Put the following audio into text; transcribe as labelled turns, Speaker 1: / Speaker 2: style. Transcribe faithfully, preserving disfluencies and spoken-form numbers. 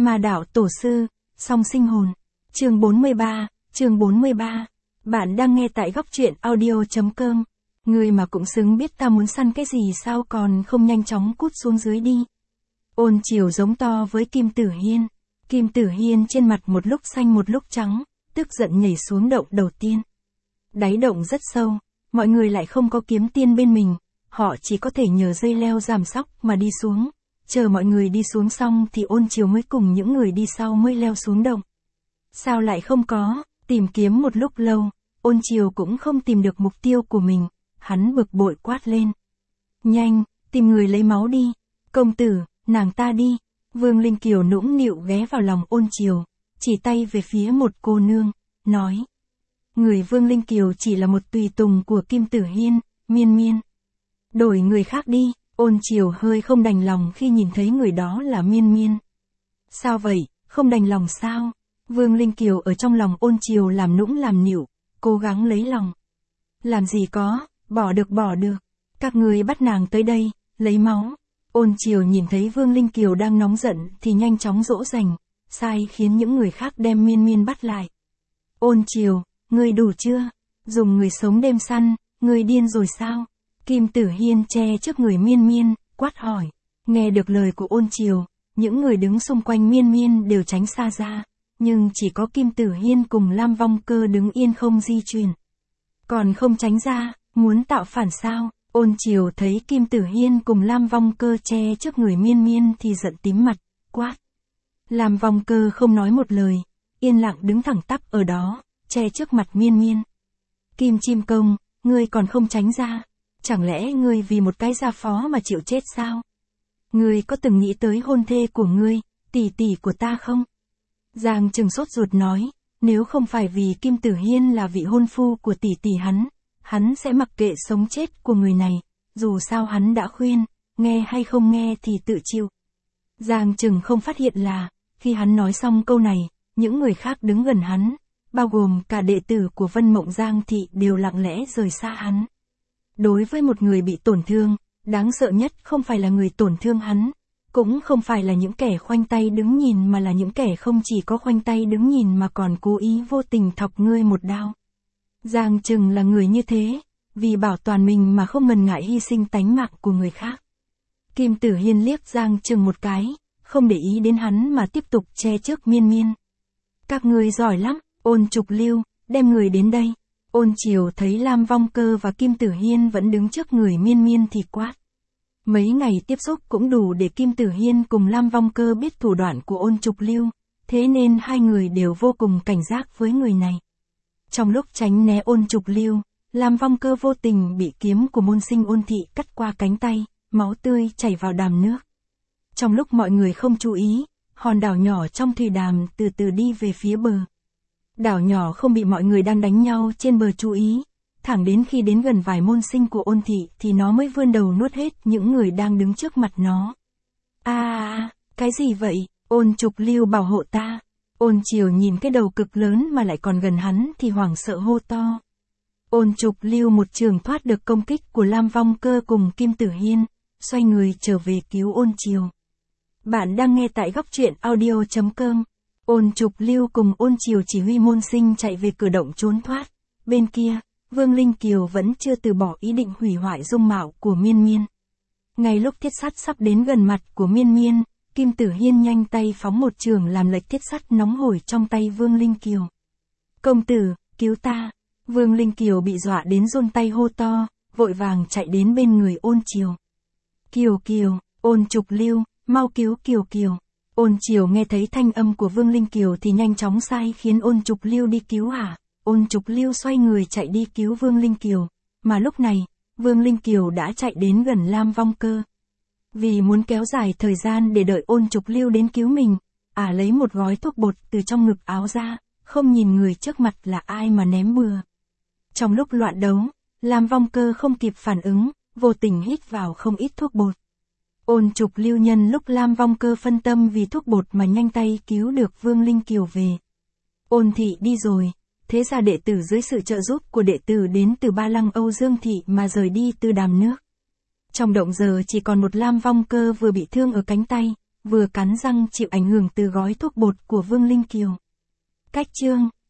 Speaker 1: Ma đạo tổ sư, song sinh hồn. Chương bốn mươi ba, chương bốn mươi ba. Bạn đang nghe tại góc truyện audio.com. Người mà cũng xứng biết ta muốn săn cái gì sao còn không nhanh chóng cút xuống dưới đi. Ôn Chiều giống to với Kim Tử Hiên. Kim Tử Hiên trên mặt một lúc xanh một lúc trắng, tức giận nhảy xuống động đầu tiên. Đáy động rất sâu, mọi người lại không có kiếm tiên bên mình, họ chỉ có thể nhờ dây leo giảm sóc mà đi xuống. Chờ mọi người đi xuống xong thì Ôn Chiều mới cùng những người đi sau mới leo xuống động. Sao lại không có, tìm kiếm một lúc lâu, Ôn Chiều cũng không tìm được mục tiêu của mình, hắn bực bội quát lên. Nhanh, tìm người lấy máu đi, công tử, nàng ta đi. Vương Linh Kiều nũng nịu ghé vào lòng Ôn Chiều, chỉ tay về phía một cô nương, nói. Người Vương Linh Kiều chỉ là một tùy tùng của Kim Tử Hiên, Miên Miên. Đổi người khác đi. Ôn Chiều hơi không đành lòng khi nhìn thấy người đó là Miên Miên. Sao vậy, không đành lòng sao? Vương Linh Kiều ở trong lòng Ôn Chiều làm nũng làm nịu, cố gắng lấy lòng. Làm gì có, bỏ được bỏ được. Các người bắt nàng tới đây, lấy máu. Ôn Chiều nhìn thấy Vương Linh Kiều đang nóng giận thì nhanh chóng dỗ dành, sai khiến những người khác đem Miên Miên bắt lại. Ôn Chiều, ngươi đủ chưa? Dùng người sống đêm săn, ngươi điên rồi sao? Kim Tử Hiên che trước người Miên Miên, quát hỏi. Nghe được lời của Ôn Chiều, những người đứng xung quanh Miên Miên đều tránh xa ra, nhưng chỉ có Kim Tử Hiên cùng Lam Vong Cơ đứng yên không di chuyển. Còn không tránh ra, muốn tạo phản sao? Ôn Chiều thấy Kim Tử Hiên cùng Lam Vong Cơ che trước người Miên Miên thì giận tím mặt, quát. Lam Vong Cơ không nói một lời, yên lặng đứng thẳng tắp ở đó, che trước mặt Miên Miên. Kim Chim Công, ngươi còn không tránh ra? Chẳng lẽ ngươi vì một cái gia phó mà chịu chết sao? Ngươi có từng nghĩ tới hôn thê của ngươi, tỷ tỷ của ta không? Giang Trừng sốt ruột nói, nếu không phải vì Kim Tử Hiên là vị hôn phu của tỷ tỷ hắn, hắn sẽ mặc kệ sống chết của người này, dù sao hắn đã khuyên, nghe hay không nghe thì tự chịu. Giang Trừng không phát hiện là, khi hắn nói xong câu này, những người khác đứng gần hắn, bao gồm cả đệ tử của Vân Mộng Giang Thị đều lặng lẽ rời xa hắn. Đối với một người bị tổn thương, đáng sợ nhất không phải là người tổn thương hắn, cũng không phải là những kẻ khoanh tay đứng nhìn mà là những kẻ không chỉ có khoanh tay đứng nhìn mà còn cố ý vô tình thọc ngươi một đao. Giang Trừng là người như thế, vì bảo toàn mình mà không ngần ngại hy sinh tánh mạng của người khác. Kim Tử Hiên liếc Giang Trừng một cái, không để ý đến hắn mà tiếp tục che trước Miên Miên. Các ngươi giỏi lắm, Ôn Trục Lưu, đem người đến đây. Ôn Chiều thấy Lam Vong Cơ và Kim Tử Hiên vẫn đứng trước người Miên Miên thì quát. Mấy ngày tiếp xúc cũng đủ để Kim Tử Hiên cùng Lam Vong Cơ biết thủ đoạn của Ôn Trục Lưu, thế nên hai người đều vô cùng cảnh giác với người này. Trong lúc tránh né Ôn Trục Lưu, Lam Vong Cơ vô tình bị kiếm của môn sinh Ôn Thị cắt qua cánh tay, máu tươi chảy vào đàm nước. Trong lúc mọi người không chú ý, hòn đảo nhỏ trong thủy đàm từ từ đi về phía bờ. Đảo nhỏ không bị mọi người đang đánh nhau trên bờ chú ý, thẳng đến khi đến gần vài môn sinh của Ôn Thị thì nó mới vươn đầu nuốt hết những người đang đứng trước mặt nó. À, à, cái gì vậy? Ôn Trục Lưu bảo hộ ta. Ôn Chiều nhìn cái đầu cực lớn mà lại còn gần hắn thì hoảng sợ hô to. Ôn Trục Lưu một trường thoát được công kích của Lam Vong Cơ cùng Kim Tử Hiên, xoay người trở về cứu Ôn Chiều. Bạn đang nghe tại góc truyện audio.com. Ôn Trục Lưu cùng Ôn Chiều chỉ huy môn sinh chạy về cửa động trốn thoát. Bên kia, Vương Linh Kiều vẫn chưa từ bỏ ý định hủy hoại dung mạo của Miên Miên. Ngay lúc thiết sắt sắp đến gần mặt của Miên Miên, Kim Tử Hiên nhanh tay phóng một trường làm lệch thiết sắt nóng hổi trong tay Vương Linh Kiều. Công tử, cứu ta! Vương Linh Kiều bị dọa đến run tay hô to, vội vàng chạy đến bên người Ôn Chiều. Kiều Kiều, Ôn Trục Lưu, mau cứu Kiều Kiều! Ôn Chiều nghe thấy thanh âm của Vương Linh Kiều thì nhanh chóng sai khiến Ôn Trục Lưu đi cứu hả. Ôn Trục Lưu xoay người chạy đi cứu Vương Linh Kiều, mà lúc này, Vương Linh Kiều đã chạy đến gần Lam Vong Cơ. Vì muốn kéo dài thời gian để đợi Ôn Trục Lưu đến cứu mình, ả à lấy một gói thuốc bột từ trong ngực áo ra, không nhìn người trước mặt là ai mà ném bừa. Trong lúc loạn đấu, Lam Vong Cơ không kịp phản ứng, vô tình hít vào không ít thuốc bột. Ôn Trục Lưu nhân lúc Lam Vong Cơ phân tâm vì thuốc bột mà nhanh tay cứu được Vương Linh Kiều về. Ôn Thị đi rồi, thế ra đệ tử dưới sự trợ giúp của đệ tử đến từ Ba Lăng Âu Dương Thị mà rời đi từ đàm nước. Trong động giờ chỉ còn một Lam Vong Cơ vừa bị thương ở cánh tay, vừa cắn răng chịu ảnh hưởng từ gói thuốc bột của Vương Linh Kiều. Cách chương